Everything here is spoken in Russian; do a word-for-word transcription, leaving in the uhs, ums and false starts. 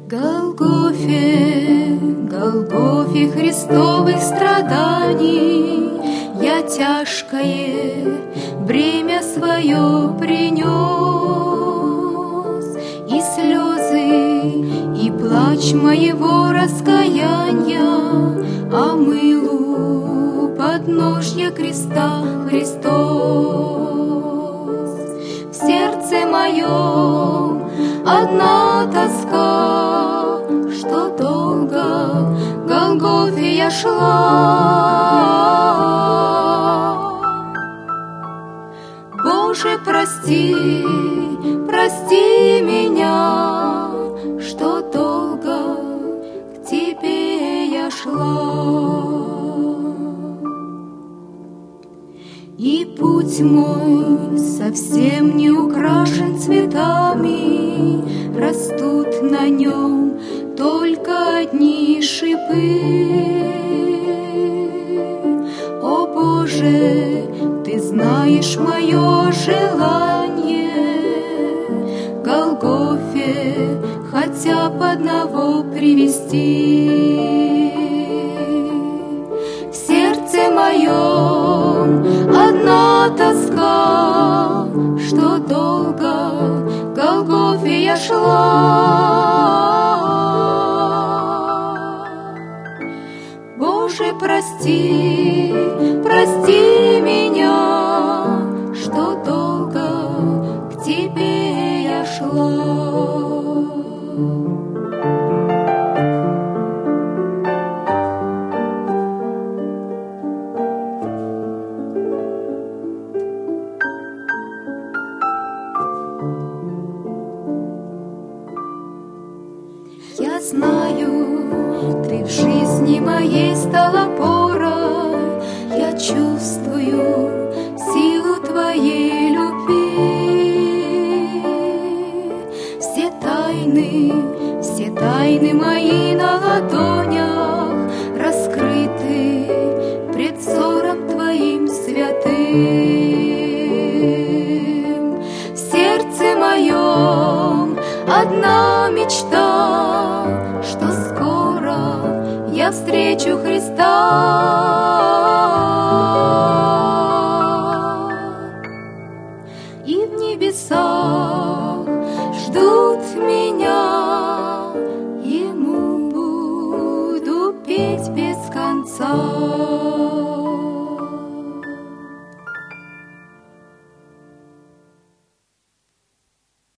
Голгофе, Голгофе Христовых страданий я тяжкое бремя свое принес, и слезы, и плач моего раскаяния омыл у подножья креста Христос. В сердце моем одна тоска, что долго Голгофе я шла. Боже, прости, прости меня, что долго к Тебе я шла. И путь мой совсем не украшен цветами, растут на нем только одни шипы. О Боже, Ты знаешь мое желание к Голгофе хотя бы одного привести. В сердце моем одна тоска, что долго к Голгофе я шла. Боже, прости, прости меня, что долго к Тебе я шла. Я знаю, Ты в жизни моей стал опорой, я чувствую силу Твоей любви. Все тайны, все тайны мои на ладонях раскрыты пред взором Твоим святым. В сердце моем одна мечта, что скоро я встречу Христа. И в небесах ждут меня, Ему буду петь.